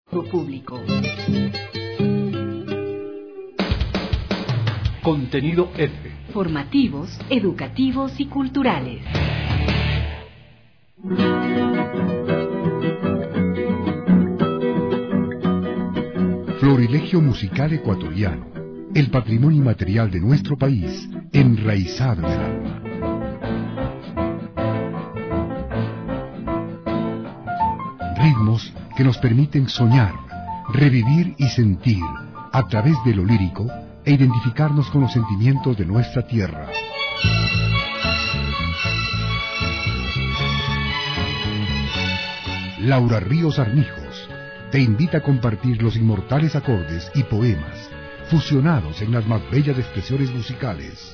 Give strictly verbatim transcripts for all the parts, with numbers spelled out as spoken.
Público. Contenido F. Formativos, educativos y culturales. Florilegio musical ecuatoriano, el patrimonio inmaterial de nuestro país, enraizado en el alma. Ritmos que nos permiten soñar, revivir y sentir, a través de lo lírico, e identificarnos con los sentimientos de nuestra tierra. Laura Ríos Armijos te invita a compartir los inmortales acordes y poemas, fusionados en las más bellas expresiones musicales.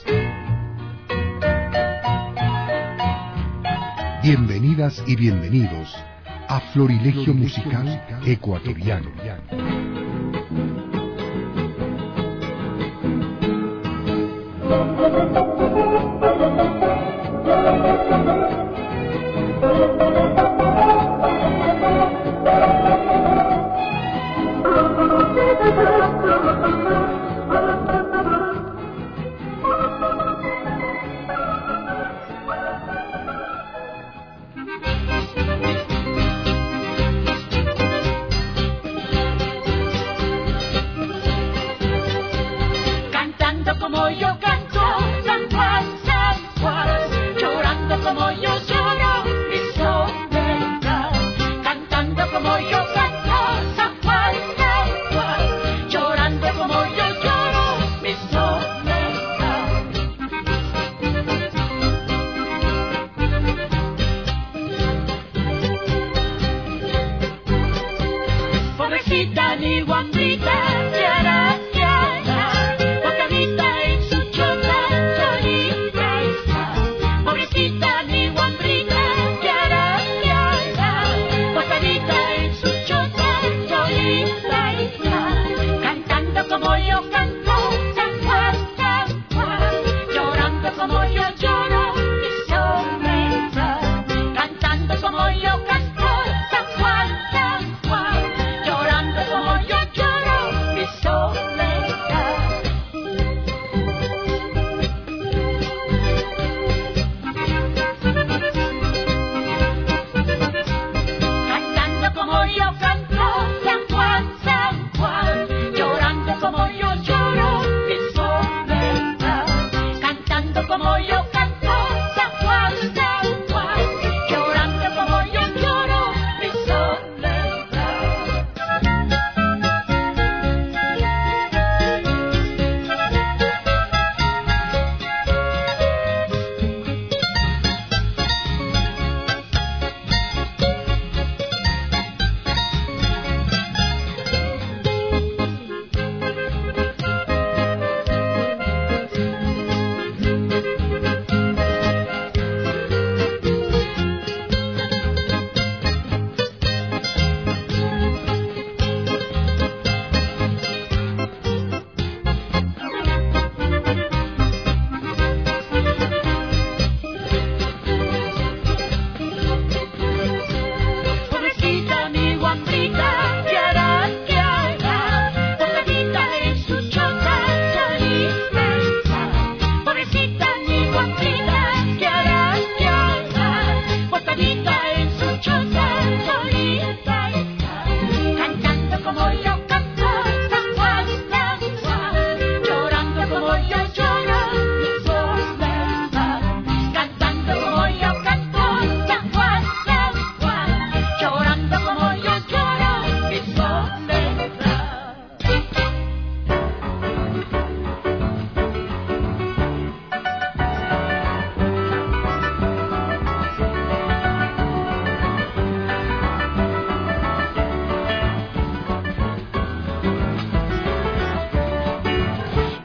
Bienvenidas y bienvenidos a Florilegio Musical Ecuatoriano. Cantando como yo canto, San Juan, San Juan, llorando como yo lloro, mi soledad. Cantando como yo canto, San Juan, San Juan, llorando como yo lloro, mi soledad. Pobrecita ni guambita, llora, llora, botadita en su chota, solita está. Pobrecita ni guambrita, llora, llora, botadita en su chota, solita está. Cantando como yo canto, San Juan, San Juan, llorando como yo lloro, mi soledad. Cantando como yo canto, San Juan, San Juan, llorando como yo lloro, mi soledad.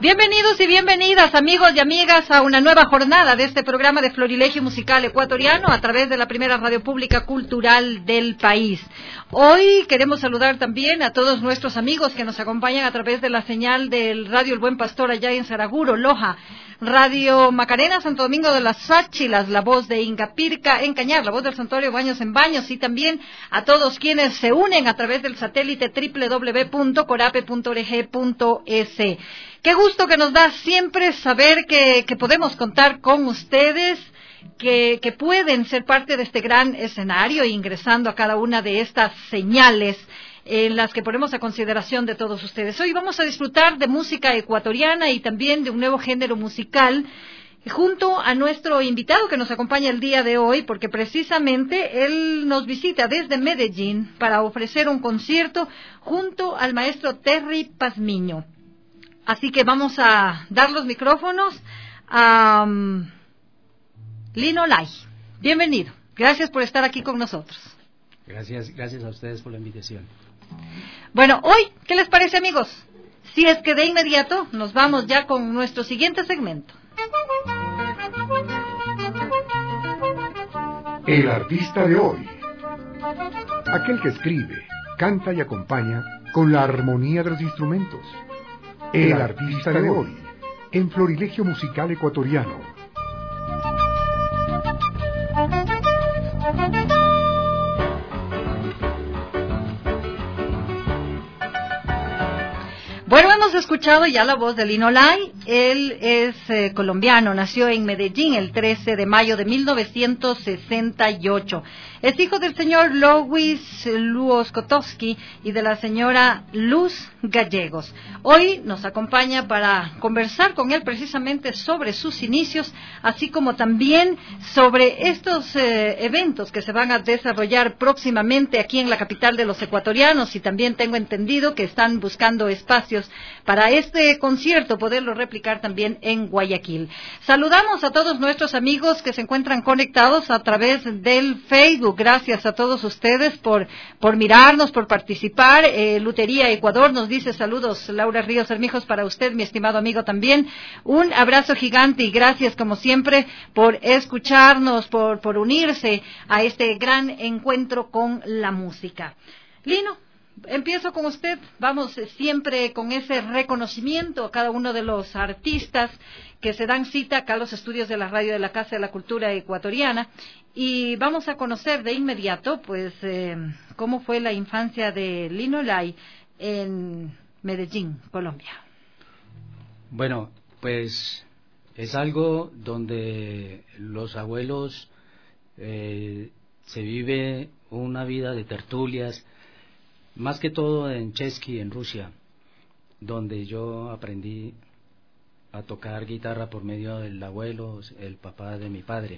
Bienvenidos y bienvenidas, amigos y amigas, a una nueva jornada de este programa de Florilegio Musical Ecuatoriano a través de la primera radio pública cultural del país. Hoy queremos saludar también a todos nuestros amigos que nos acompañan a través de la señal del Radio El Buen Pastor allá en Saraguro, Loja, Radio Macarena, Santo Domingo de las Sáchilas, La Voz de Ingapirca en Cañar, La Voz del Santuario Baños en Baños, y también a todos quienes se unen a través del satélite doble u doble u doble u punto corape punto org punto es. Qué gusto que nos da siempre saber que, que podemos contar con ustedes, que, que pueden ser parte de este gran escenario ingresando a cada una de estas señales en las que ponemos a consideración de todos ustedes. Hoy vamos a disfrutar de música ecuatoriana y también de un nuevo género musical junto a nuestro invitado que nos acompaña el día de hoy, porque precisamente él nos visita desde Medellín para ofrecer un concierto junto al maestro Terry Pazmiño. Así que vamos a dar los micrófonos a um, Lino Lai. Bienvenido. Gracias por estar aquí con nosotros. Gracias, gracias a ustedes por la invitación. Bueno, hoy, ¿qué les parece, amigos? Si es que de inmediato nos vamos ya con nuestro siguiente segmento. El artista de hoy. Aquel que escribe, canta y acompaña con la armonía de los instrumentos. El artista de hoy, en Florilegio Musical Ecuatoriano. Bueno, hemos escuchado ya la voz de Lino Lai. Él es eh, colombiano, nació en Medellín el trece de mayo de mil novecientos sesenta y ocho. Es hijo del señor Louis Luoskotowski y de la señora Luz Gallegos. Hoy nos acompaña para conversar con él precisamente sobre sus inicios, así como también sobre estos eh, eventos que se van a desarrollar próximamente aquí en la capital de los ecuatorianos, y también tengo entendido que están buscando espacios para este concierto, poderlo replicar también en Guayaquil. Saludamos a todos nuestros amigos que se encuentran conectados a través del Facebook. Gracias a todos ustedes por, por mirarnos, por participar. Eh, Lutería Ecuador nos dice saludos, Laura Ríos Hermijos, para usted, mi estimado amigo, también. Un abrazo gigante y gracias, como siempre, por escucharnos, por, por unirse a este gran encuentro con la música. Lino, empiezo con usted. Vamos eh, siempre con ese reconocimiento a cada uno de los artistas que se dan cita acá a los estudios de la radio de la Casa de la Cultura Ecuatoriana, y vamos a conocer de inmediato pues eh, cómo fue la infancia de Lino Lai en Medellín, Colombia. Bueno, pues es algo donde los abuelos eh, se vive una vida de tertulias, más que todo en Chesky, en Rusia, donde yo aprendí a tocar guitarra por medio del abuelo, el papá de mi padre.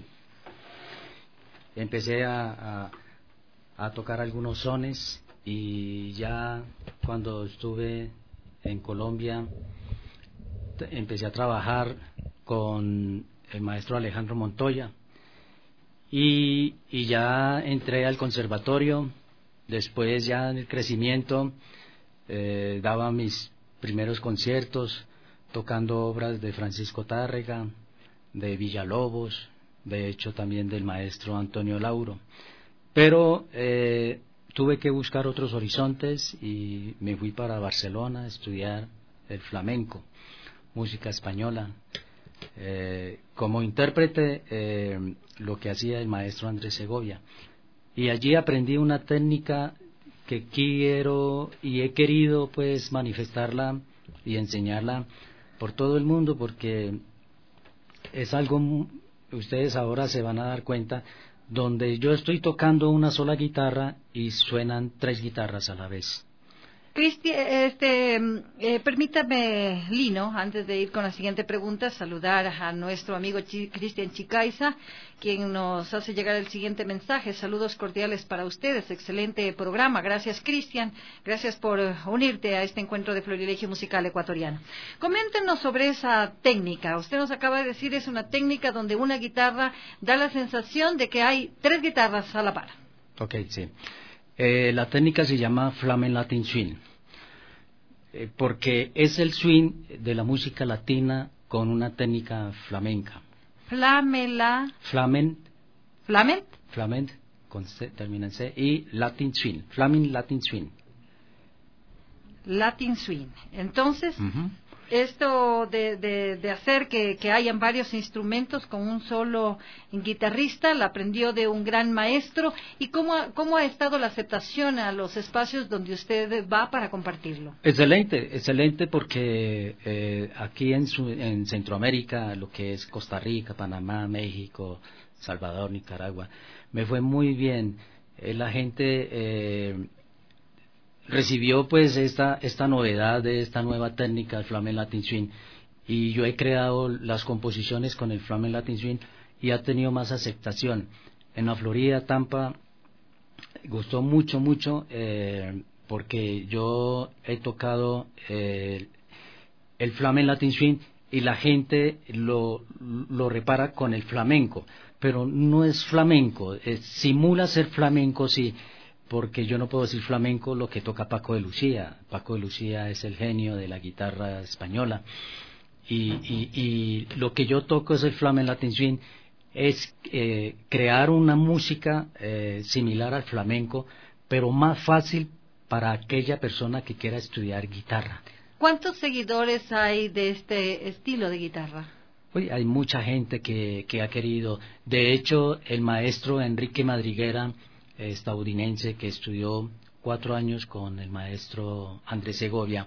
Empecé a, a, a tocar algunos sones, y ya cuando estuve en Colombia empecé a trabajar con el maestro Alejandro Montoya, y, y ya entré al conservatorio. Después, ya en el crecimiento, eh, daba mis primeros conciertos tocando obras de Francisco Tárrega, de Villalobos, de hecho también del maestro Antonio Lauro. Pero eh, tuve que buscar otros horizontes y me fui para Barcelona a estudiar el flamenco, música española. Eh, como intérprete, eh, lo que hacía el maestro Andrés Segovia. Y allí aprendí una técnica que quiero y he querido pues manifestarla y enseñarla por todo el mundo, porque es algo, ustedes ahora se van a dar cuenta, donde yo estoy tocando una sola guitarra y suenan tres guitarras a la vez. Cristi, este, eh, permítame, Lino, antes de ir con la siguiente pregunta, saludar a nuestro amigo Ch- Cristian Chicaiza, quien nos hace llegar el siguiente mensaje. Saludos cordiales para ustedes, excelente programa. Gracias, Cristian, gracias por uh, unirte a este encuentro de Florilegio Musical Ecuatoriano. Coméntenos sobre esa técnica. Usted nos acaba de decir, es una técnica donde una guitarra da la sensación de que hay tres guitarras a la par. Ok, sí. Eh, la técnica se llama Flamen Latin Swing. eh, porque es el swing de la música latina con una técnica flamenca. Flamela. Flamen, ¿Flament? flament, con C, termina en C, y Latin swing, flamin Latin swing. Latin swing. Entonces, Ujú. esto de, de, de hacer que, que hayan varios instrumentos con un solo guitarrista, la aprendió de un gran maestro. ¿Y cómo ha, cómo ha estado la aceptación a los espacios donde usted va para compartirlo? Excelente, excelente porque eh, aquí en, su, en Centroamérica, lo que es Costa Rica, Panamá, México, Salvador, Nicaragua, me fue muy bien. Eh, la gente eh, recibió pues esta esta novedad de esta nueva técnica del Flamen Latin Swing, y yo he creado las composiciones con el Flamen Latin Swing y ha tenido más aceptación. En la Florida, Tampa, gustó mucho, mucho, eh, porque yo he tocado eh, el Flamen Latin Swing y la gente lo, lo repara con el flamenco, pero no es flamenco, es, simula ser flamenco, sí, porque yo no puedo decir flamenco lo que toca Paco de Lucía. Paco de Lucía es el genio de la guitarra española, y, y, y lo que yo toco es el Flamen Latin Swing, es eh, crear una música eh, similar al flamenco, pero más fácil para aquella persona que quiera estudiar guitarra. ¿Cuántos seguidores hay de este estilo de guitarra? Oye, hay mucha gente que, que ha querido. De hecho, el maestro Enrique Madriguera, eh, estadounidense, que estudió cuatro años con el maestro Andrés Segovia,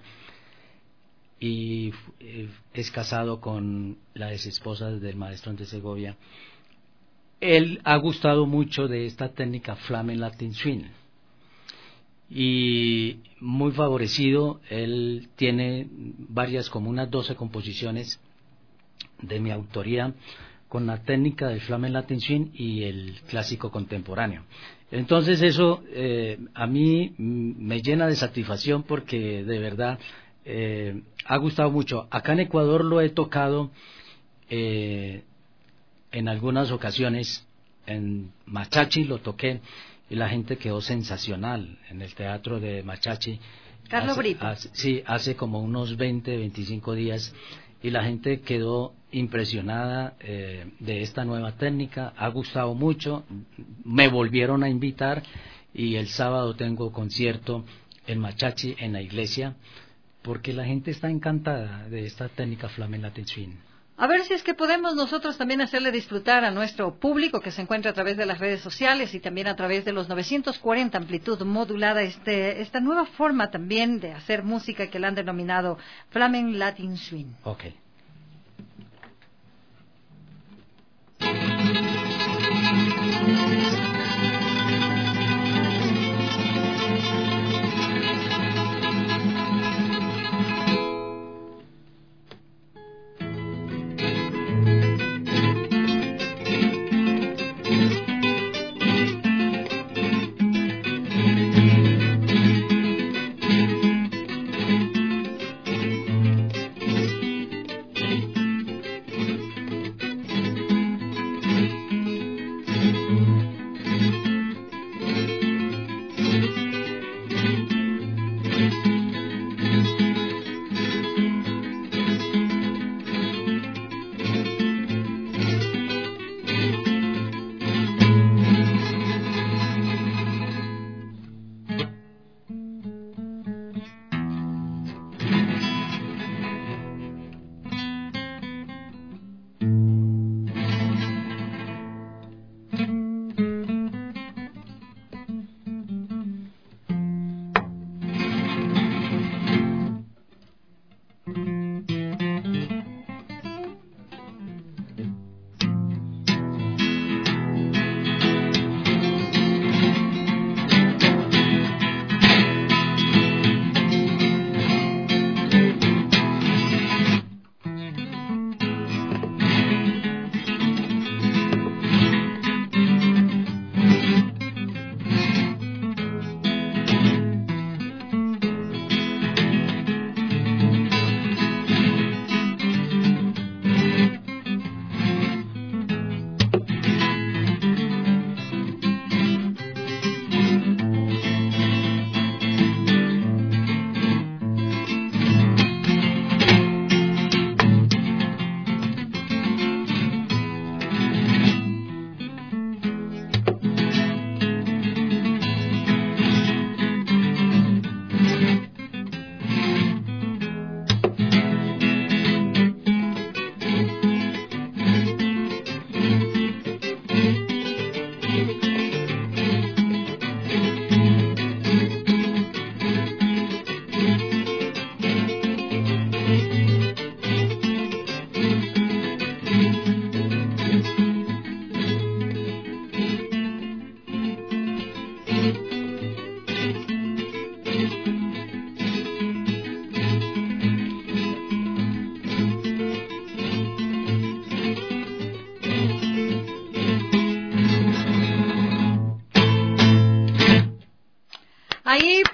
y eh, es casado con la exesposa del maestro Andrés Segovia, él ha gustado mucho de esta técnica Flamen Latin Swing, y muy favorecido. Él tiene varias, como unas doce composiciones de mi autoría con la técnica del Flamen Latin Swing y el clásico contemporáneo. Entonces eso eh, a mí me llena de satisfacción, porque de verdad eh, ha gustado mucho. Acá en Ecuador lo he tocado eh, en algunas ocasiones, en Machachi lo toqué y la gente quedó sensacional en el teatro de Machachi. Carlos hace, Brito. hace, sí, hace como unos veinte, veinticinco días, y la gente quedó impresionada eh, de esta nueva técnica. Ha gustado mucho, me volvieron a invitar, y el sábado tengo concierto en Machachi, en la iglesia, porque la gente está encantada de esta técnica Flamen Latin Swing. A ver si es que podemos nosotros también hacerle disfrutar a nuestro público que se encuentra a través de las redes sociales y también a través de los novecientos cuarenta amplitud modulada, este, esta nueva forma también de hacer música que la han denominado Flamen Latin Swing. Okay.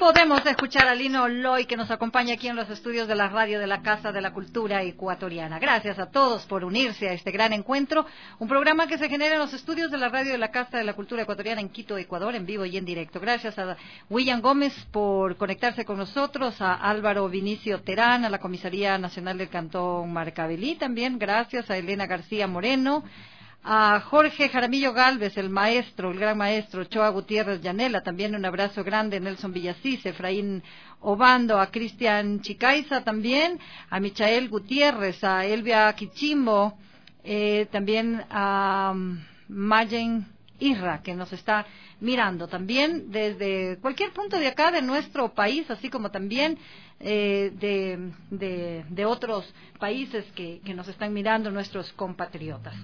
podemos escuchar a Lino Loy, que nos acompaña aquí en los estudios de la radio de la Casa de la Cultura Ecuatoriana. Gracias a todos por unirse a este gran encuentro, un programa que se genera en los estudios de la radio de la Casa de la Cultura Ecuatoriana en Quito, Ecuador, en vivo y en directo. Gracias a William Gómez por conectarse con nosotros, a Álvaro Vinicio Terán, a la Comisaría Nacional del Cantón Marcavelí también, gracias a Elena García Moreno, a Jorge Jaramillo Galvez, el maestro, el gran maestro, Choa Gutiérrez Llanela, también un abrazo grande, Nelson Villasís, Efraín Obando, a Cristian Chicaiza también, a Michael Gutiérrez, a Elvia Quichimbo, eh, también a um, Mayen Irra, que nos está mirando también desde cualquier punto de acá de nuestro país, así como también eh, de, de, de otros países que, que nos están mirando, nuestros compatriotas.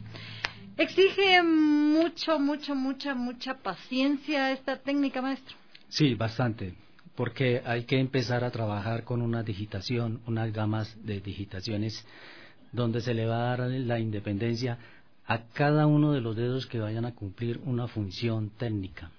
¿Exige mucho, mucho, mucha, mucha paciencia esta técnica, maestro? Sí, bastante, porque hay que empezar a trabajar con una digitación, unas gamas de digitaciones, donde se le va a dar la independencia a cada uno de los dedos que vayan a cumplir una función técnica.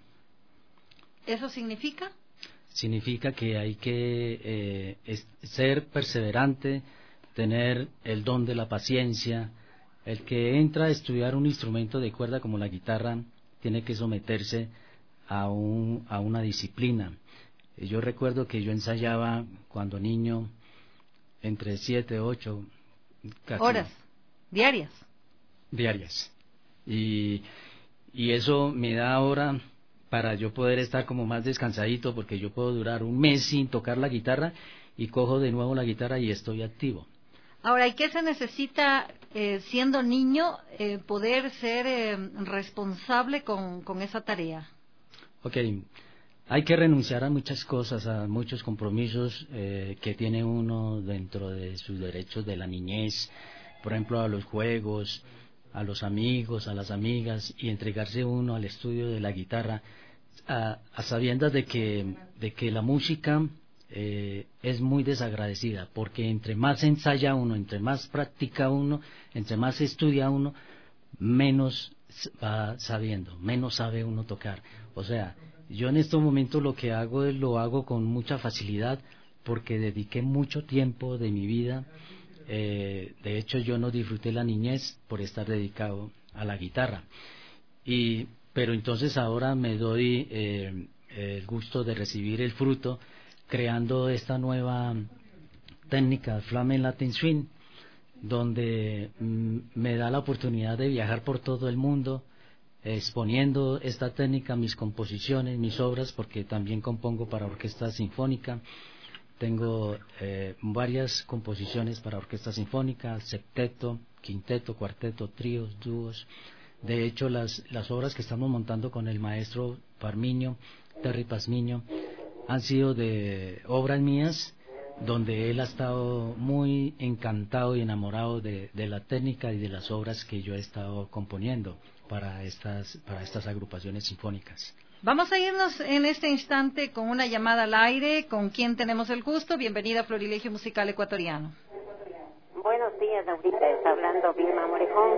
¿Eso significa? Significa que hay que eh, es, ser perseverante, tener el don de la paciencia. El que entra a estudiar un instrumento de cuerda como la guitarra tiene que someterse a, un, a una disciplina. Yo recuerdo que yo ensayaba cuando niño entre siete, ocho horas diarias. Diarias. Y, y eso me da ahora para yo poder estar como más descansadito, porque yo puedo durar un mes sin tocar la guitarra y cojo de nuevo la guitarra y estoy activo. Ahora, ¿y qué se necesita eh, siendo niño eh, poder ser eh, responsable con, con esa tarea? Ok, hay que renunciar a muchas cosas, a muchos compromisos eh, que tiene uno dentro de sus derechos de la niñez, por ejemplo a los juegos, a los amigos, a las amigas, y entregarse uno al estudio de la guitarra, a, a sabiendas de que, de que la música Eh, es muy desagradecida, porque entre más ensaya uno, entre más practica uno, entre más estudia uno, menos va sabiendo, menos sabe uno tocar. O sea, yo en estos momentos lo que hago es lo hago con mucha facilidad, porque dediqué mucho tiempo de mi vida. Eh, de hecho, yo no disfruté la niñez por estar dedicado a la guitarra. Y, pero entonces ahora me doy eh, el gusto de recibir el fruto, creando esta nueva técnica Flamen Latin Swing, donde mm, me da la oportunidad de viajar por todo el mundo, exponiendo esta técnica, mis composiciones, mis obras, porque también compongo para orquesta sinfónica. Tengo eh, varias composiciones para orquesta sinfónica, septeto, quinteto, cuarteto, tríos, dúos. De hecho, las, las obras que estamos montando con el maestro Parmiño, Terry Pazmiño, han sido de obras mías, donde él ha estado muy encantado y enamorado de, de la técnica y de las obras que yo he estado componiendo para estas, para estas agrupaciones sinfónicas. Vamos a irnos en este instante con una llamada al aire. ¿Con quién tenemos el gusto? Bienvenida a Florilegio Musical Ecuatoriano. Buenos días, Laurita. Está hablando Vilma Morejón.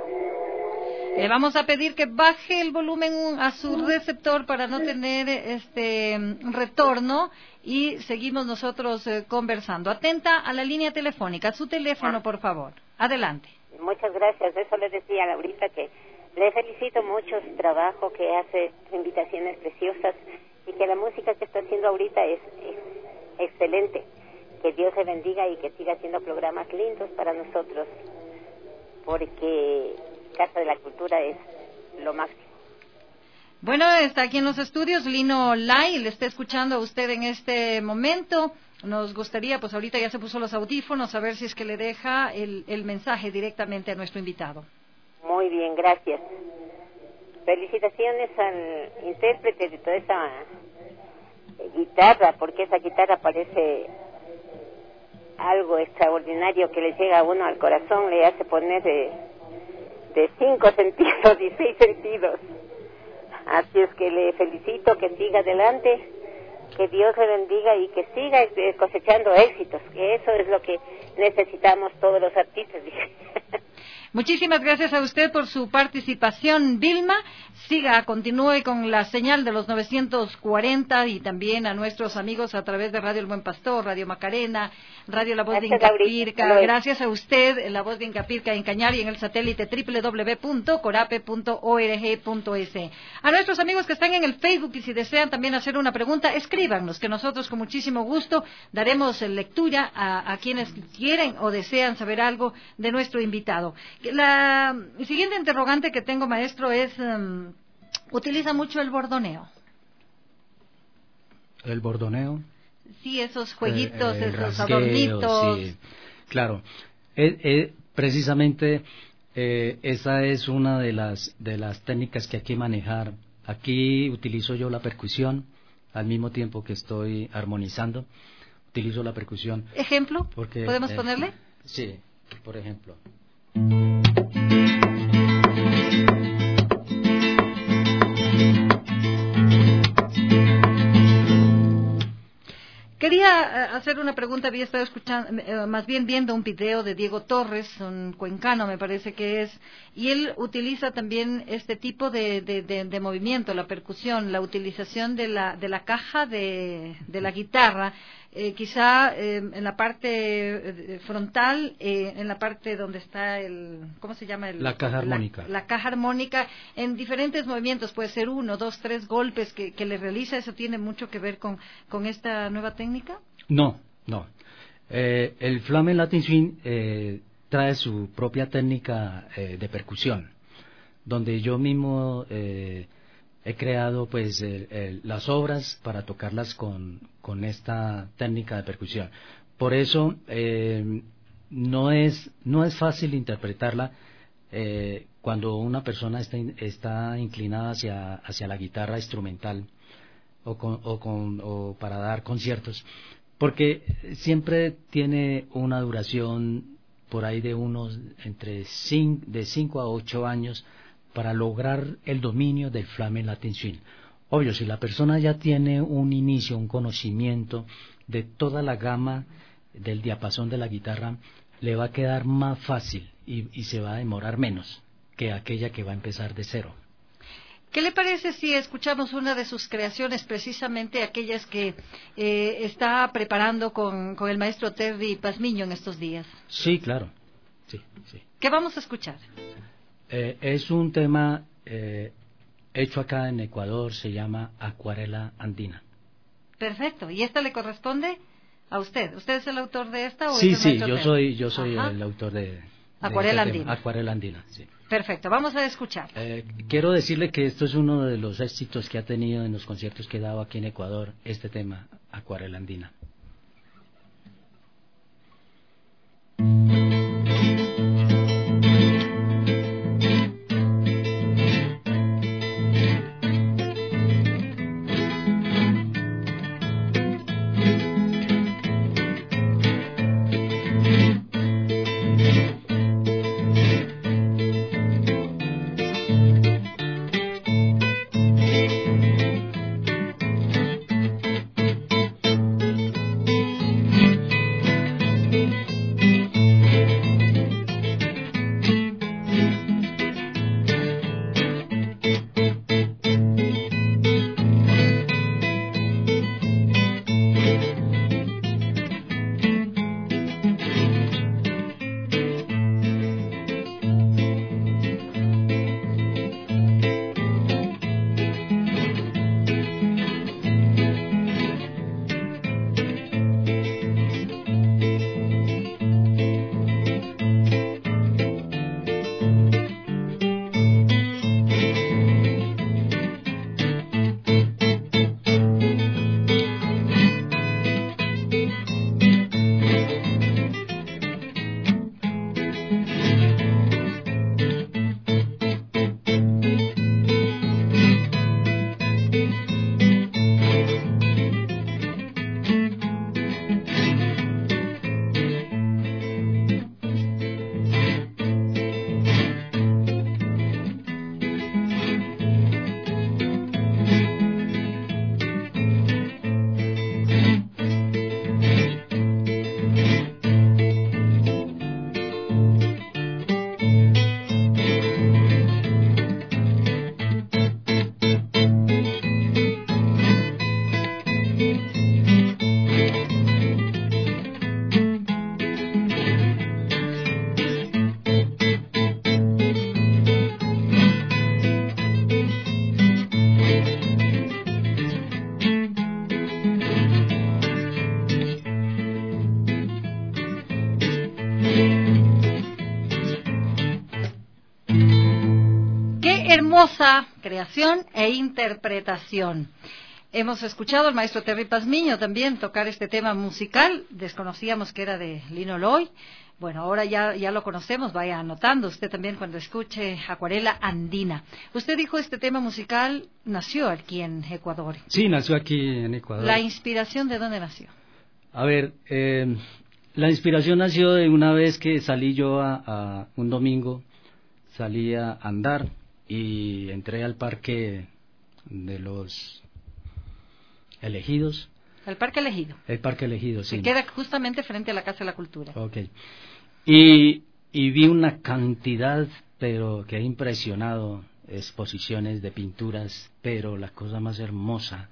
Le vamos a pedir que baje el volumen a su receptor para no tener este retorno, y seguimos nosotros eh, conversando. Atenta a la línea telefónica. Su teléfono, por favor. Adelante. Muchas gracias. Eso le decía a Laurita, que le felicito mucho su trabajo, que hace invitaciones preciosas, y que la música que está haciendo ahorita es, es excelente. Que Dios le bendiga y que siga haciendo programas lindos para nosotros, porque Casa de la Cultura es lo máximo. Bueno, está aquí en los estudios Lino Lai, le está escuchando a usted en este momento. Nos gustaría, pues ahorita ya se puso los audífonos, a ver si es que le deja el, el mensaje directamente a nuestro invitado. Muy bien, gracias. Felicitaciones al intérprete de toda esa guitarra, porque esa guitarra parece algo extraordinario que le llega a uno al corazón, le hace poner de, de cinco sentidos y seis sentidos. Así es que le felicito, que siga adelante, que Dios le bendiga y que siga cosechando éxitos, que eso es lo que necesitamos todos los artistas. Muchísimas gracias a usted por su participación, Vilma. Siga, continúe con la señal de los novecientos cuarenta y también a nuestros amigos a través de Radio El Buen Pastor, Radio Macarena, Radio La Voz de Incapirca. Gracias a usted, La Voz de Incapirca en Cañar y en el satélite doble u doble u doble u punto corape punto org punto es. A nuestros amigos que están en el Facebook y si desean también hacer una pregunta, escríbanos, que nosotros con muchísimo gusto daremos lectura a, a quienes quieren o desean saber algo de nuestro invitado. La siguiente interrogante que tengo, maestro, es, um, ¿utiliza mucho el bordoneo? ¿El bordoneo? Sí, esos jueguitos, el, el esos rasgueo, adornitos. Sí, claro. Eh, eh, precisamente eh, esa es una de las, de las técnicas que hay que manejar. Aquí utilizo yo la percusión al mismo tiempo que estoy armonizando. Utilizo la percusión. ¿Ejemplo? Porque, ¿Podemos eh, ponerle? Sí, por ejemplo. Quería hacer una pregunta. Había estado escuchando, más bien viendo un video de Diego Torres, un cuencano me parece que es, y él utiliza también este tipo de, de, de, de movimiento, la percusión, la utilización de la, de la caja de, de la guitarra, eh, quizá eh, en la parte frontal, eh, en la parte donde está el, ¿cómo se llama? El, la caja armónica. La, la caja armónica, en diferentes movimientos, puede ser uno, dos, tres golpes que, que le realiza. ¿Eso tiene mucho que ver con, con esta nueva técnica? No, no. Eh, el Flamen Latin Swing eh, trae su propia técnica eh, de percusión, donde yo mismo eh, he creado pues el, el, las obras para tocarlas con, con esta técnica de percusión. Por eso eh, no es no es fácil interpretarla eh, cuando una persona está, está inclinada hacia hacia la guitarra instrumental o con, o con o para dar conciertos, porque siempre tiene una duración por ahí de unos entre cinco, de cinco a ocho años para lograr el dominio del Flamen Latin Swing. Obvio, si la persona ya tiene un inicio, un conocimiento de toda la gama del diapasón de la guitarra, le va a quedar más fácil y, y se va a demorar menos que aquella que va a empezar de cero. ¿Qué le parece si escuchamos una de sus creaciones, precisamente aquellas que eh, está preparando con, con el maestro Terry Pazmiño en estos días? Sí, claro. Sí, sí. ¿Qué vamos a escuchar? Eh, es un tema eh, hecho acá en Ecuador, se llama Acuarela Andina. Perfecto. ¿Y esta le corresponde a usted? ¿Usted es el autor de esta o sí, es el sí, yo Terry? soy, yo soy Ajá. el autor de, de Acuarela este Andina. tema. Acuarela Andina, sí. Perfecto, vamos a escuchar. Eh, quiero decirle que esto es uno de los éxitos que ha tenido en los conciertos que he dado aquí en Ecuador, este tema, Acuarela Andina. hermosa creación e interpretación. Hemos escuchado al maestro Terry Pazmiño también tocar este tema musical. Desconocíamos que era de Lino Loy. Bueno, ahora ya, ya lo conocemos. Vaya anotando usted también cuando escuche Acuarela Andina. Usted dijo este tema musical nació aquí en Ecuador. Sí, nació aquí en Ecuador. ¿La inspiración de dónde nació? A ver, eh, la inspiración nació de una vez que salí yo a, a un domingo, salí a andar y entré al parque de los Elegidos. El Parque Elegido. El Parque Elegido, sí. Que queda justamente frente a la Casa de la Cultura. Ok. Y, y vi una cantidad, pero que he impresionado, exposiciones de pinturas, pero la cosa más hermosa,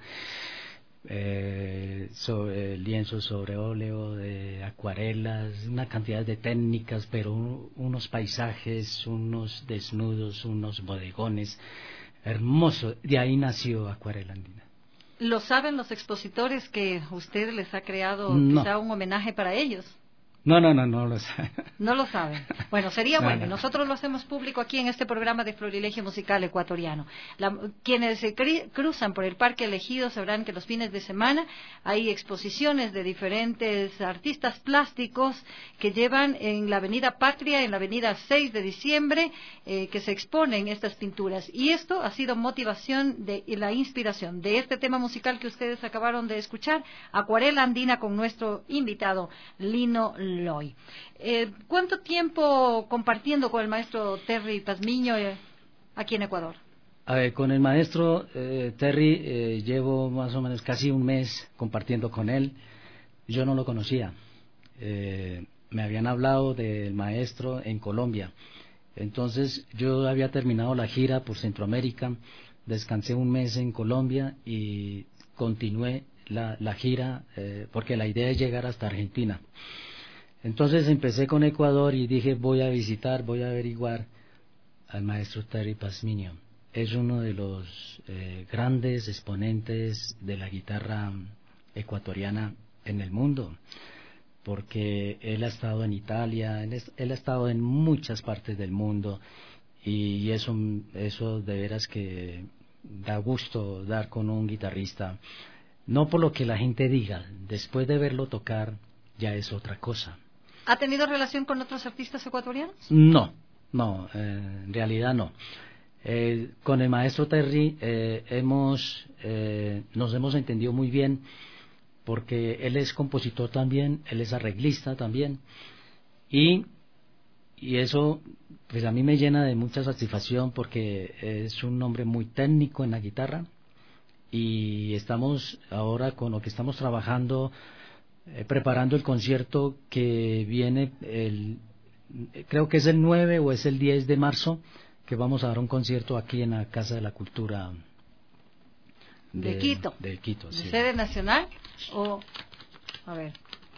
eh, sobre lienzos sobre óleo, de acuarelas, una cantidad de técnicas, pero un, unos paisajes, unos desnudos, unos bodegones, hermoso. De ahí nació Acuarela Andina. ¿Lo saben los expositores que usted les ha creado No. quizá un homenaje para ellos? No, no, no, no lo sé. No lo saben. Bueno, sería No, bueno. no. Nosotros lo hacemos público aquí en este programa de Florilegio Musical Ecuatoriano. La, quienes se cri, cruzan por el Parque Elegido sabrán que los fines de semana hay exposiciones de diferentes artistas plásticos que llevan en la Avenida Patria, en la Avenida seis de diciembre, eh, que se exponen estas pinturas. Y esto ha sido motivación de, y la inspiración de este tema musical que ustedes acabaron de escuchar, Acuarela Andina, con nuestro invitado Lino Loy. Eh, ¿Cuánto tiempo compartiendo con el maestro Terry Pazmiño eh, aquí en Ecuador? A ver, con el maestro eh, Terry eh, llevo más o menos casi un mes compartiendo con él. Yo no lo conocía. Eh, me habían hablado del maestro en Colombia. Entonces yo había terminado la gira por Centroamérica, descansé un mes en Colombia y continué la, la gira eh, porque la idea es llegar hasta Argentina. Entonces empecé con Ecuador y dije voy a visitar, voy a averiguar al maestro Terry Pazmiño. Es uno de los eh, grandes exponentes de la guitarra ecuatoriana en el mundo, porque él ha estado en Italia, él, es, él ha estado en muchas partes del mundo y eso, eso de veras que da gusto dar con un guitarrista, no por lo que la gente diga, después de verlo tocar ya es otra cosa. ¿Ha tenido relación con otros artistas ecuatorianos? No, no, eh, en realidad no. Eh, con el maestro Terry eh, hemos, eh, nos hemos entendido muy bien porque él es compositor también, él es arreglista también y, y eso pues a mí me llena de mucha satisfacción porque es un hombre muy técnico en la guitarra y estamos ahora con lo que estamos trabajando eh, preparando el concierto que viene el, creo que es el nueve o es el diez de marzo, que vamos a dar un concierto aquí en la Casa de la Cultura de, de Quito, de Quito, ¿de sí. sede nacional o a ver?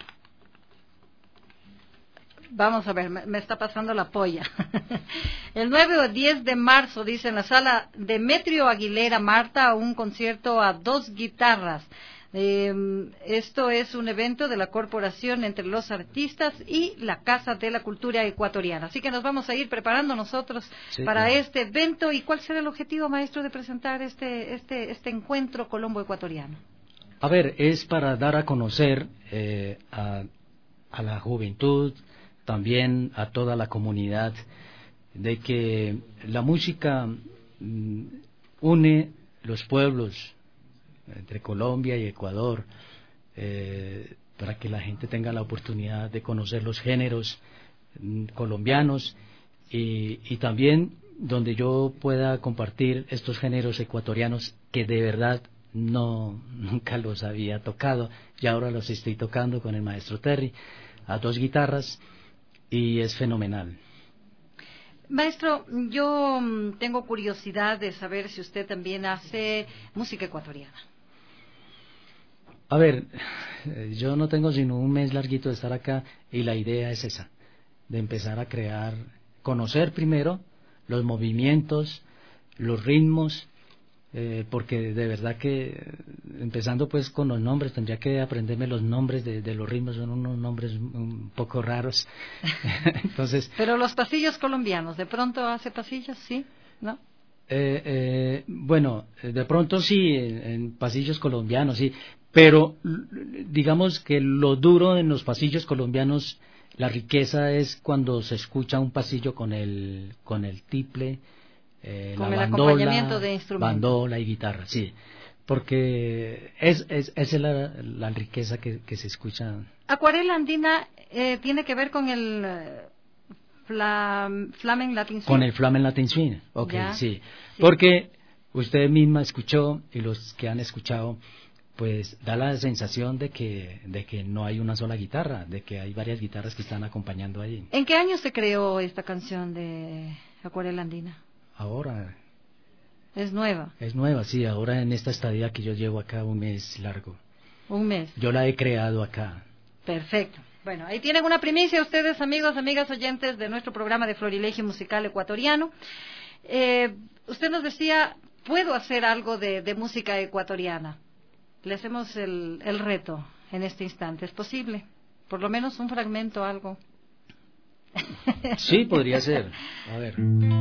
Vamos a ver, me, me está pasando la polla. El nueve o diez de marzo, dice, en la sala Demetrio Aguilera Marta, un concierto a dos guitarras. Eh, esto es un evento de la corporación entre los artistas y la Casa de la Cultura Ecuatoriana. Así que nos vamos a ir preparando nosotros sí, para claro. este evento. ¿Y cuál será el objetivo, maestro, de presentar este, este, este encuentro colombo-ecuatoriano? A ver, es para dar a conocer eh, a, a la juventud, también a toda la comunidad, de que la música mm, une los pueblos entre Colombia y Ecuador, eh, para que la gente tenga la oportunidad de conocer los géneros mm, colombianos y, y también donde yo pueda compartir estos géneros ecuatorianos que de verdad no nunca los había tocado y ahora los estoy tocando con el maestro Terry a dos guitarras y es fenomenal. Maestro, yo tengo curiosidad de saber si usted también hace música ecuatoriana. A ver, yo no tengo sino un mes larguito de estar acá y la idea es esa, de empezar a crear, conocer primero los movimientos, los ritmos, eh, porque de verdad que, empezando pues con los nombres, tendría que aprenderme los nombres de, de los ritmos, son unos nombres un poco raros. Entonces, pero los pasillos colombianos, ¿de pronto hace pasillos? ¿Sí? ¿No? Eh, eh, bueno, de pronto sí, en, en pasillos colombianos, sí, pero digamos que lo duro en los pasillos colombianos, la riqueza es cuando se escucha un pasillo con el con el tiple, eh, con la el bandola, acompañamiento de instrumentos. bandola y guitarra, sí, porque es, es esa es la, la riqueza que, que se escucha. Acuarela andina eh, tiene que ver con el eh, flam, Flamen Latin Swing. Con el Flamen Latin Swing, ok, Ya, sí. sí. Porque usted misma escuchó, y los que han escuchado, pues da la sensación de que, de que no hay una sola guitarra, de que hay varias guitarras que están acompañando ahí. ¿En qué año se creó esta canción de Acuarela andina? Ahora, Es nueva, es nueva, sí, ahora en esta estadía que yo llevo acá un mes largo. un mes. Yo la he creado acá. Perfecto. Bueno, ahí tienen una primicia ustedes, amigos, amigas oyentes de nuestro programa de Florilegio Musical Ecuatoriano. Eh, usted nos decía, ¿puedo hacer algo de, de música ecuatoriana? Le hacemos el, el reto en este instante. ¿Es posible? Por lo menos un fragmento, algo. Sí, podría ser. A ver.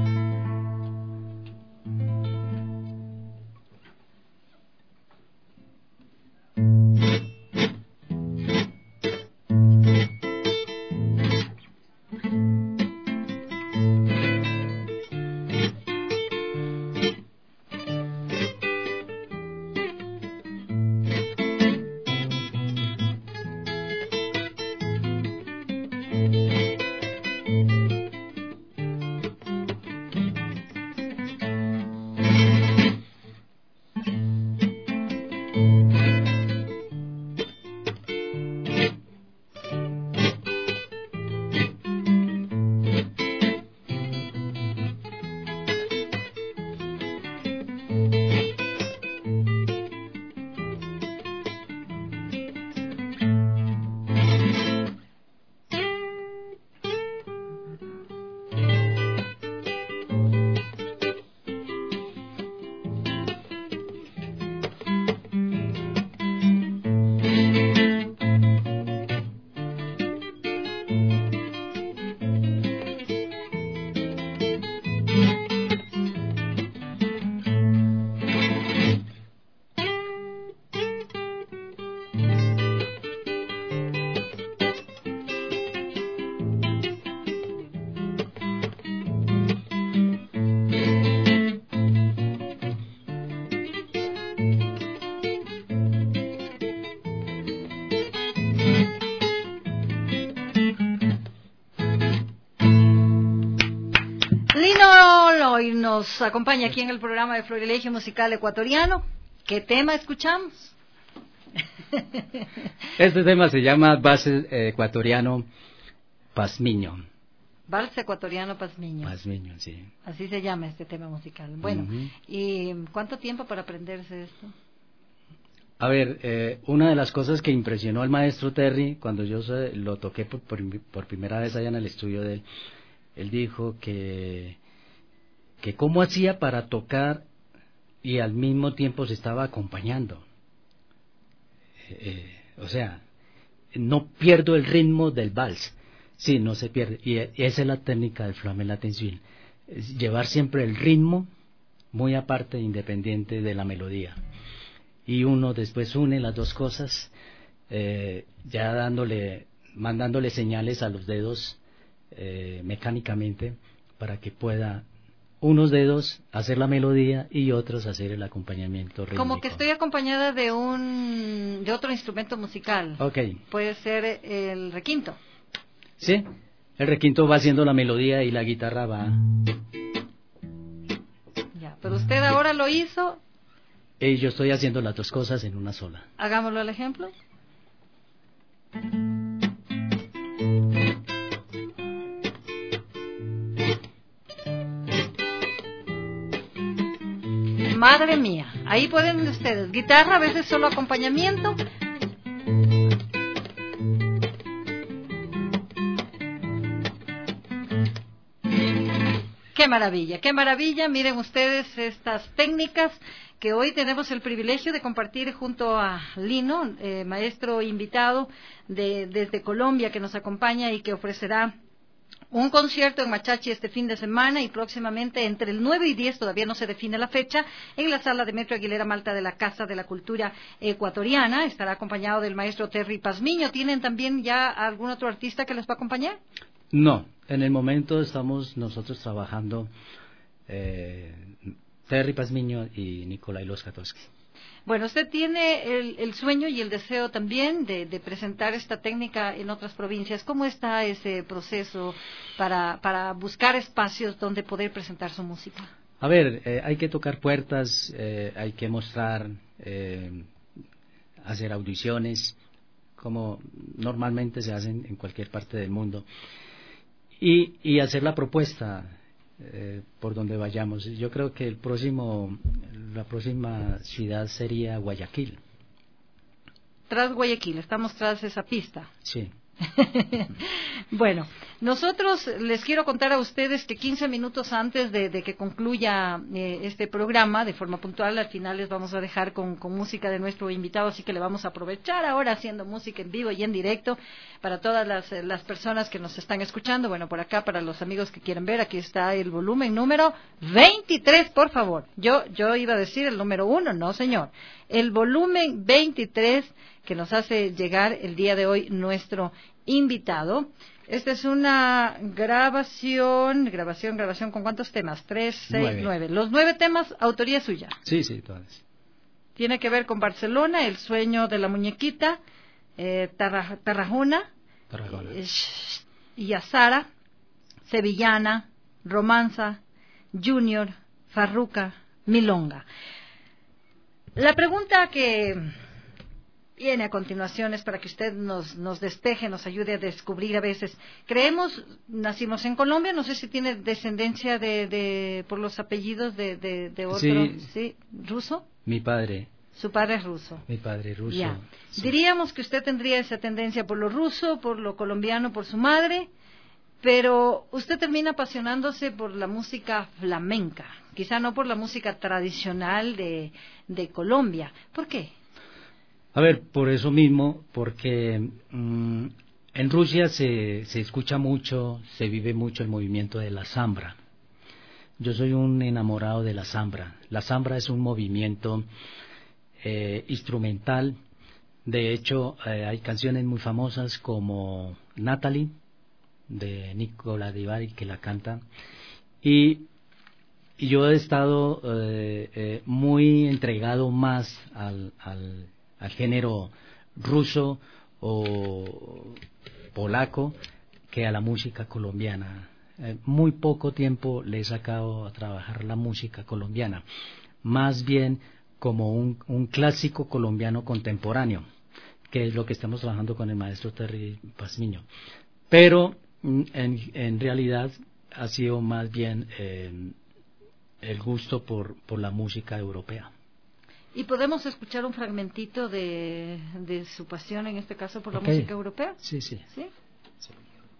Hoy nos acompaña aquí en el programa de Florilegio Musical Ecuatoriano. ¿Qué tema escuchamos? Este tema se llama Vals Ecuatoriano Pazmiño. Vals Ecuatoriano Pazmiño. Pazmiño, sí. Así se llama este tema musical. Bueno, uh-huh. ¿y cuánto tiempo para aprenderse esto? A ver, eh, una de las cosas que impresionó al maestro Terry cuando yo se, lo toqué por, por, por primera vez allá en el estudio de él, él dijo que, que cómo hacía para tocar y al mismo tiempo se estaba acompañando. Eh, eh, o sea, no pierdo el ritmo del vals. Sí, no se pierde. Y, y esa es la técnica del Flamen Latin Swing. Es llevar siempre el ritmo muy aparte, independiente de la melodía. Y uno después une las dos cosas, eh, ya dándole, mandándole señales a los dedos eh, mecánicamente para que pueda unos dedos hacer la melodía y otros hacer el acompañamiento rítmico. Como que estoy acompañada de un de otro instrumento musical. Okay. Puede ser el requinto. Sí, el requinto va haciendo la melodía y la guitarra va. Ya, pero usted ahora lo hizo. Y yo estoy haciendo las dos cosas en una sola. Hagámoslo al ejemplo. Madre mía, ahí pueden ustedes, guitarra, a veces solo acompañamiento. Qué maravilla, qué maravilla, miren ustedes estas técnicas que hoy tenemos el privilegio de compartir junto a Lino, eh, maestro invitado de, desde Colombia, que nos acompaña y que ofrecerá Un concierto en Machachi este fin de semana y próximamente entre el nueve y diez, todavía no se define la fecha, en la sala de Metro Aguilera Malta de la Casa de la Cultura Ecuatoriana. Estará acompañado del maestro Terry Pazmiño. ¿Tienen también ya algún otro artista que les va a acompañar? No, en el momento estamos nosotros trabajando eh, Terry Pazmiño y Nikolai Loskatowski. Bueno, usted tiene el, el sueño y el deseo también de, de presentar esta técnica en otras provincias. ¿Cómo está ese proceso para, para buscar espacios donde poder presentar su música? A ver, eh, hay que tocar puertas, eh, hay que mostrar, eh, hacer audiciones, como normalmente se hacen en cualquier parte del mundo, y, y hacer la propuesta. Eh, por donde vayamos. Yo creo que el próximo, la próxima ciudad sería Guayaquil. Tras Guayaquil, estamos tras esa pista. Sí. Bueno, nosotros les quiero contar a ustedes que quince minutos antes de, de que concluya eh, este programa, de forma puntual, al final les vamos a dejar con, con música de nuestro invitado, así que le vamos a aprovechar ahora haciendo música en vivo y en directo para todas las, las personas que nos están escuchando. Bueno, por acá, para los amigos que quieren ver, aquí está el volumen número veintitrés, por favor. Yo, yo iba a decir el número uno, no señor. El volumen veintitrés que nos hace llegar el día de hoy nuestro invitado. Esta es una grabación, grabación, grabación, ¿con cuántos temas? Tres, seis, nueve. nueve. Los nueve temas, autoría suya. Sí, sí, todas. Tiene que ver con Barcelona, El sueño de la muñequita, eh, Tarra, Tarragona, Tarragona. Eh, y Azara, Sevillana, Romanza, Junior, Farruca, Milonga. La pregunta que viene a continuación es para que usted nos, nos despeje, nos ayude a descubrir a veces. Creemos, nacimos en Colombia, no sé si tiene descendencia de, de por los apellidos de, de, de otro, sí, ¿sí? ¿Ruso? Mi padre. Su padre es ruso. Mi padre ruso. Ya. Sí. Diríamos que usted tendría esa tendencia por lo ruso, por lo colombiano, por su madre, pero usted termina apasionándose por la música flamenca, quizá no por la música tradicional de, de Colombia. ¿Por qué? A ver, por eso mismo, porque mmm, en Rusia se, se escucha mucho, se vive mucho el movimiento de la sambra. Yo soy un enamorado de la sambra. La sambra es un movimiento eh, instrumental. De hecho, eh, hay canciones muy famosas como Natalie, de Nicola Di Bari, que la canta. Y, y yo he estado eh, eh, muy entregado más al... al al género ruso o polaco que a la música colombiana. Eh, muy poco tiempo le he sacado a trabajar la música colombiana, más bien como un, un clásico colombiano contemporáneo, que es lo que estamos trabajando con el maestro Terry Pazmiño. Pero en, en realidad ha sido más bien eh, el gusto por, por la música europea. ¿Y podemos escuchar un fragmentito de, de su pasión, en este caso, por la Okay. música europea? Sí, sí. ¿Sí? Sí.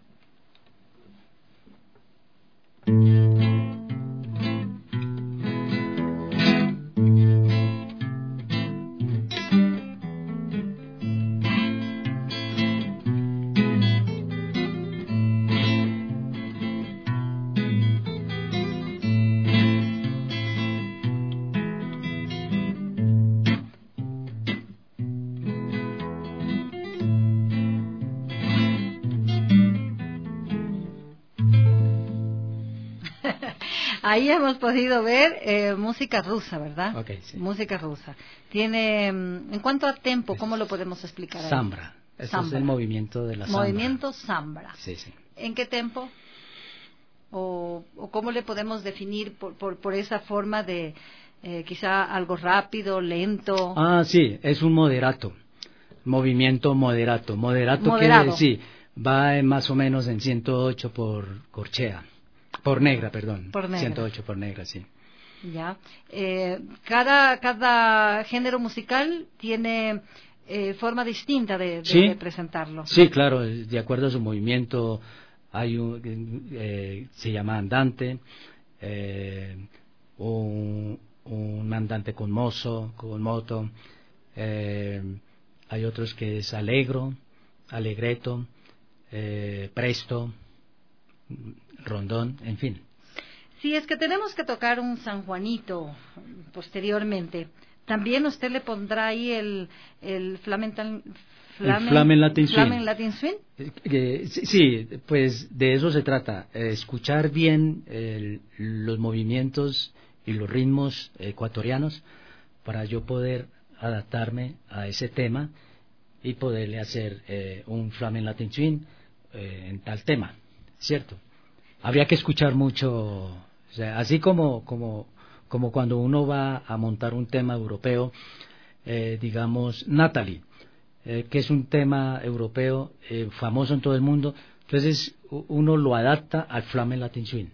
Ahí hemos podido ver eh, música rusa, ¿verdad? Okay, sí. Música rusa. Tiene, en cuanto a tempo, ¿cómo lo podemos explicar ahí? Sambra. Ese Sambra. es el movimiento de la sambra. Movimiento sambra. Sí, sí. ¿En qué tempo? ¿O, o cómo le podemos definir por, por, por esa forma de eh, quizá algo rápido, lento? Ah, sí, es un moderato. Movimiento moderato. Moderato Moderado. quiere decir, va en más o menos en ciento ocho por corchea. Por negra, perdón. Por negra. ciento ocho por negra, sí. Ya. Eh, cada, cada género musical tiene eh, forma distinta de, de, Sí. de presentarlo. Sí, claro, de acuerdo a su movimiento, hay un, eh, se llama andante, eh, un, un andante con mozo, con moto, eh, hay otros que es alegro, alegreto, eh, presto, rondón, en fin. Si es que tenemos que tocar un San Juanito posteriormente, ¿también usted le pondrá ahí el, el Flamental... Flamen, el Flamen Latin Swing. Flamen Latin Swing. Eh, eh, sí, sí, pues de eso se trata, eh, escuchar bien el, los movimientos y los ritmos ecuatorianos para yo poder adaptarme a ese tema y poderle hacer eh, un Flamen Latin Swing eh, en tal tema, ¿cierto? Habría que escuchar mucho, o sea, así como, como, como cuando uno va a montar un tema europeo, eh, digamos, Natalie. Eh, que es un tema europeo eh, famoso en todo el mundo, entonces uno lo adapta al Flamen Latin Swing.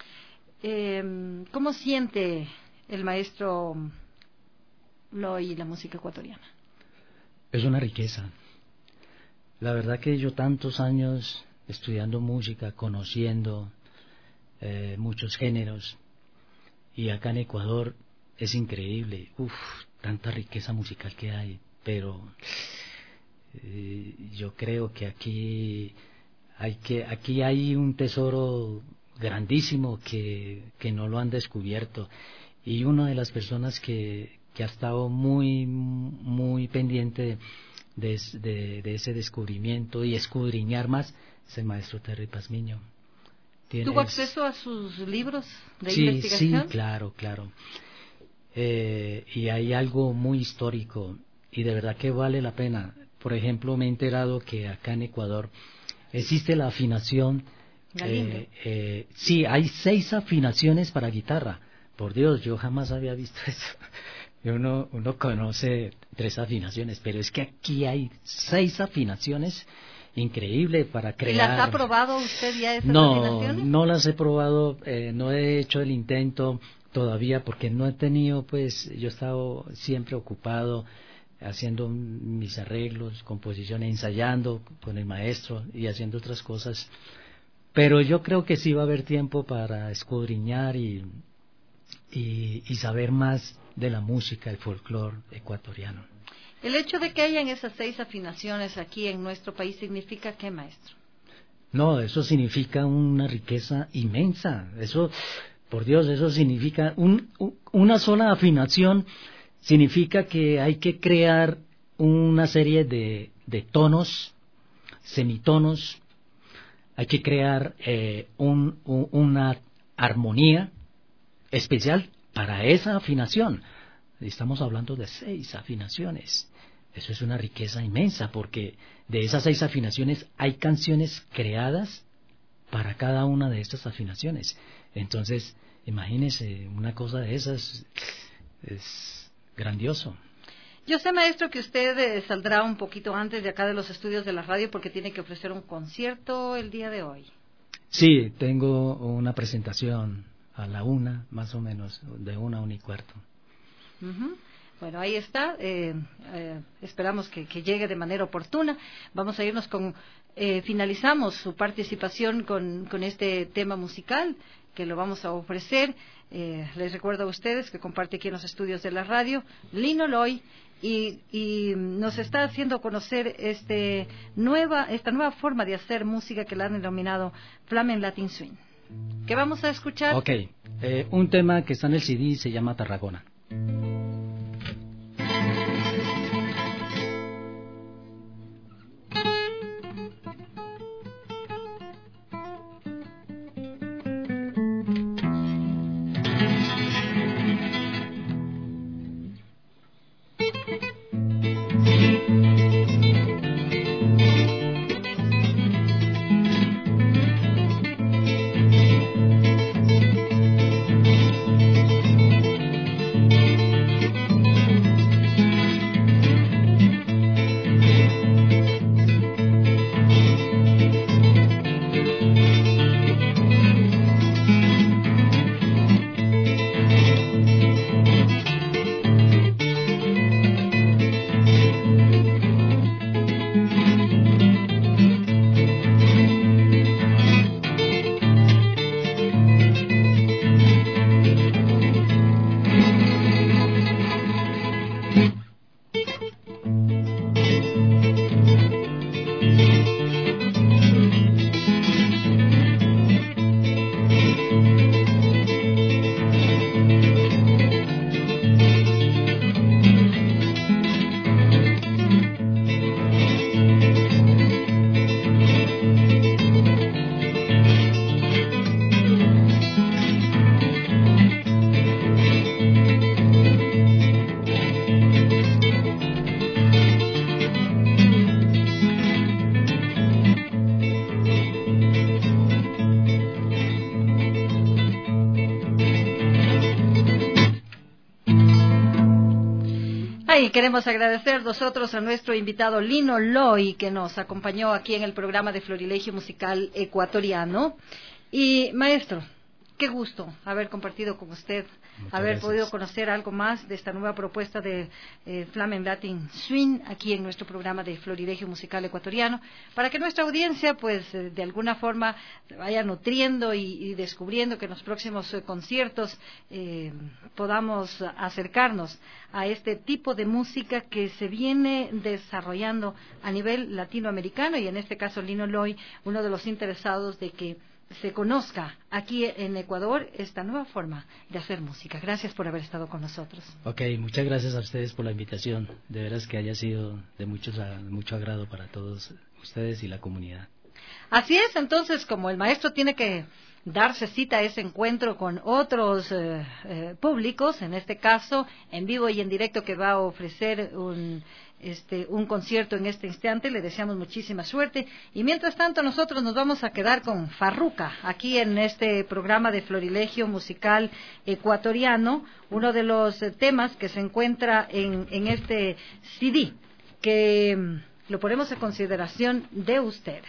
Eh, ¿Cómo siente el maestro Loy la música ecuatoriana? Es una riqueza. La verdad que yo tantos años estudiando música, conociendo eh, muchos géneros, y acá en Ecuador es increíble, uff, tanta riqueza musical que hay, pero... Eh, yo creo que aquí hay que aquí hay un tesoro grandísimo que, que no lo han descubierto, y una de las personas que, que ha estado muy muy pendiente de, de, de ese descubrimiento y escudriñar más es el maestro Terry Pazmiño. ¿Tienes... ¿Tuvo acceso a sus libros de sí, investigación? Sí, claro, claro. Eh, y hay algo muy histórico y de verdad que vale la pena. Por ejemplo, me he enterado que acá en Ecuador existe la afinación. Eh, eh, sí, hay seis afinaciones para guitarra. Por Dios, yo jamás había visto eso. Uno, uno conoce tres afinaciones, pero es que aquí hay seis afinaciones. Increíble para crear. ¿Y las ha probado usted ya esas no, afinaciones? No las he probado, eh, no he hecho el intento todavía porque no he tenido, pues, yo he estado siempre ocupado haciendo mis arreglos, composiciones, ensayando con el maestro y haciendo otras cosas, pero yo creo que sí va a haber tiempo para escudriñar y, y, y saber más de la música, el folclore ecuatoriano. El hecho de que hayan esas seis afinaciones aquí en nuestro país significa ¿qué, maestro? No, eso significa una riqueza inmensa, eso, por Dios, eso significa un, un, una sola afinación. Significa que hay que crear una serie de, de tonos, semitonos, hay que crear eh, un, un, una armonía especial para esa afinación. Estamos hablando de seis afinaciones. Eso es una riqueza inmensa porque de esas seis afinaciones hay canciones creadas para cada una de estas afinaciones. Entonces, imagínese, una cosa de esas es... grandioso. Yo sé, maestro, que usted eh, saldrá un poquito antes de acá de los estudios de la radio porque tiene que ofrecer un concierto el día de hoy. Sí, tengo una presentación a la una, más o menos, de una a una y cuarto. Uh-huh. Bueno, ahí está. Eh, eh, esperamos que, que llegue de manera oportuna. Vamos a irnos con... Eh, finalizamos su participación con, con este tema musical que lo vamos a ofrecer. Eh, les recuerdo a ustedes que comparte aquí en los estudios de la radio Lino Loy y, y nos está haciendo conocer este nueva, esta nueva forma de hacer música que la han denominado Flamen Latin Swing. ¿Qué vamos a escuchar? Ok, eh, un tema que está en el C D se llama Tarragona. Thank you. y queremos agradecer nosotros a nuestro invitado Lino Loy, que nos acompañó aquí en el programa de Florilegio Musical Ecuatoriano. Y maestro, qué gusto haber compartido con usted, Muchas haber gracias. podido conocer algo más de esta nueva propuesta de eh, Flamen Latin Swing aquí en nuestro programa de Florilegio Musical Ecuatoriano, para que nuestra audiencia, pues, eh, de alguna forma vaya nutriendo y, y descubriendo que en los próximos eh, conciertos eh, podamos acercarnos a este tipo de música que se viene desarrollando a nivel latinoamericano, y en este caso Lino Loy, uno de los interesados de que se conozca aquí en Ecuador esta nueva forma de hacer música. Gracias por haber estado con nosotros. Ok, muchas gracias a ustedes por la invitación. De veras que haya sido de mucho, mucho agrado para todos ustedes y la comunidad. Así es, entonces, como el maestro tiene que darse cita a ese encuentro con otros eh, eh, públicos, en este caso en vivo y en directo, que va a ofrecer un este un concierto en este instante, le deseamos muchísima suerte, y mientras tanto nosotros nos vamos a quedar con Farruca aquí en este programa de Florilegio Musical Ecuatoriano, uno de los eh, temas que se encuentra en, en este C D, que mm, lo ponemos a consideración de ustedes.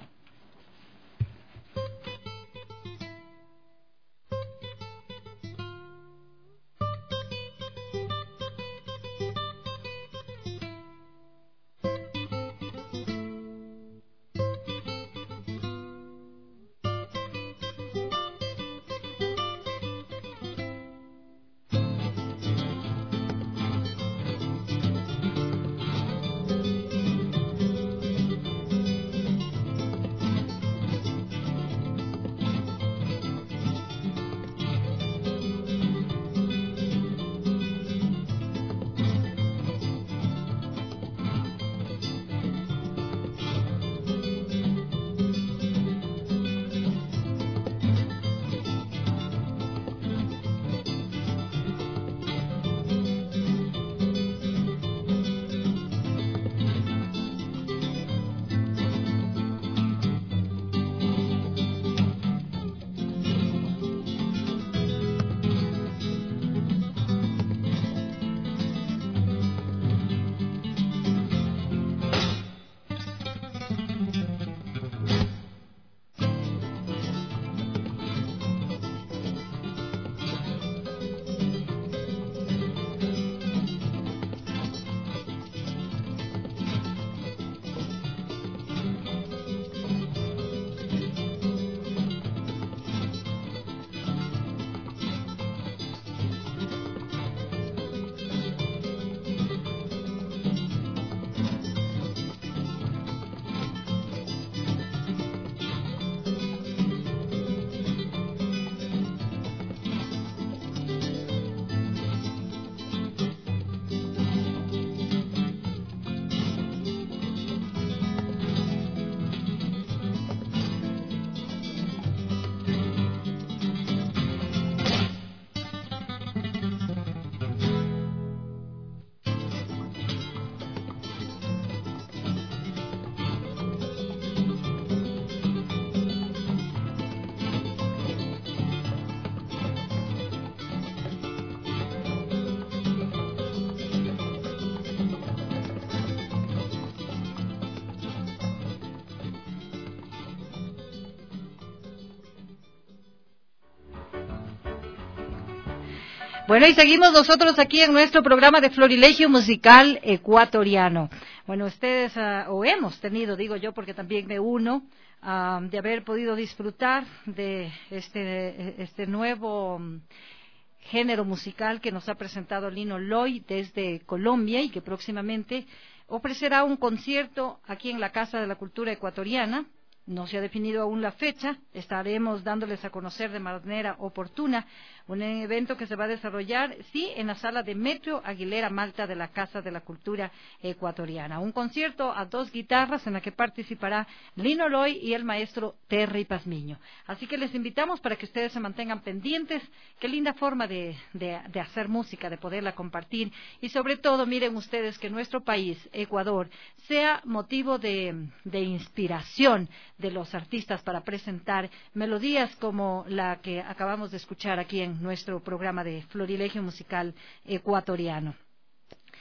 Bueno, y seguimos nosotros aquí en nuestro programa de Florilegio Musical Ecuatoriano. Bueno, ustedes, uh, o hemos tenido, digo yo, porque también me uno, uh, de haber podido disfrutar de este, este nuevo um, género musical que nos ha presentado Lino Loy desde Colombia, y que próximamente ofrecerá un concierto aquí en la Casa de la Cultura Ecuatoriana. No se ha definido aún la fecha, estaremos dándoles a conocer de manera oportuna un evento que se va a desarrollar, sí, en la sala de Metro Aguilera Malta de la Casa de la Cultura Ecuatoriana. Un concierto a dos guitarras en la que participará Lino Loy y el maestro Terry Pazmiño. Así que les invitamos para que ustedes se mantengan pendientes. Qué linda forma de, de, de hacer música, de poderla compartir. Y sobre todo, miren ustedes que nuestro país, Ecuador, sea motivo de, de inspiración de los artistas para presentar melodías como la que acabamos de escuchar aquí en nuestro programa de Florilegio Musical Ecuatoriano.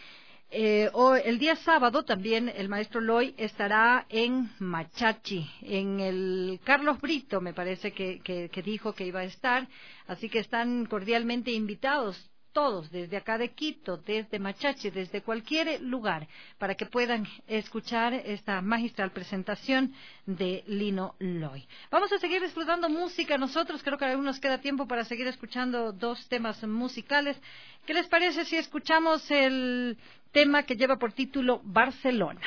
Eh, o el día sábado también el maestro Loy estará en Machachi, en el Carlos Brito, me parece que, que, que dijo que iba a estar, así que están cordialmente invitados todos, desde acá de Quito, desde Machachi, desde cualquier lugar, para que puedan escuchar esta magistral presentación de Lino Loy. Vamos a seguir disfrutando música nosotros, creo que aún nos queda tiempo para seguir escuchando dos temas musicales. ¿Qué les parece si escuchamos el tema que lleva por título Barcelona?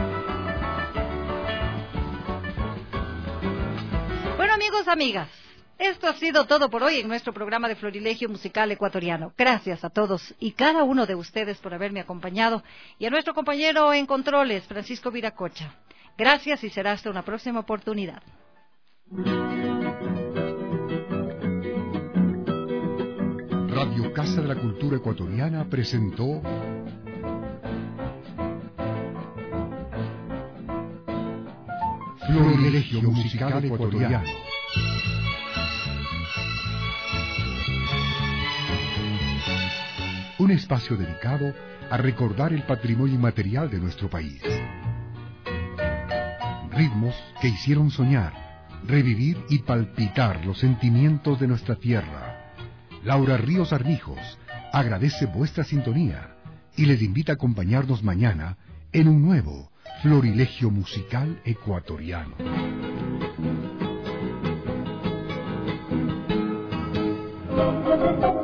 Amigos, amigas, Esto ha sido todo por hoy en nuestro programa de Florilegio Musical Ecuatoriano. Gracias a todos y cada uno de ustedes por haberme acompañado y a nuestro compañero en controles, Francisco Viracocha. Gracias y será hasta una próxima oportunidad. Radio Casa de la Cultura Ecuatoriana presentó Florilegio Musical Ecuatoriano. Un espacio dedicado a recordar el patrimonio inmaterial de nuestro país. Ritmos que hicieron soñar, revivir y palpitar los sentimientos de nuestra tierra. Laura Ríos Armijos agradece vuestra sintonía y les invita a acompañarnos mañana en un nuevo Florilegio Musical Ecuatoriano. Thank you.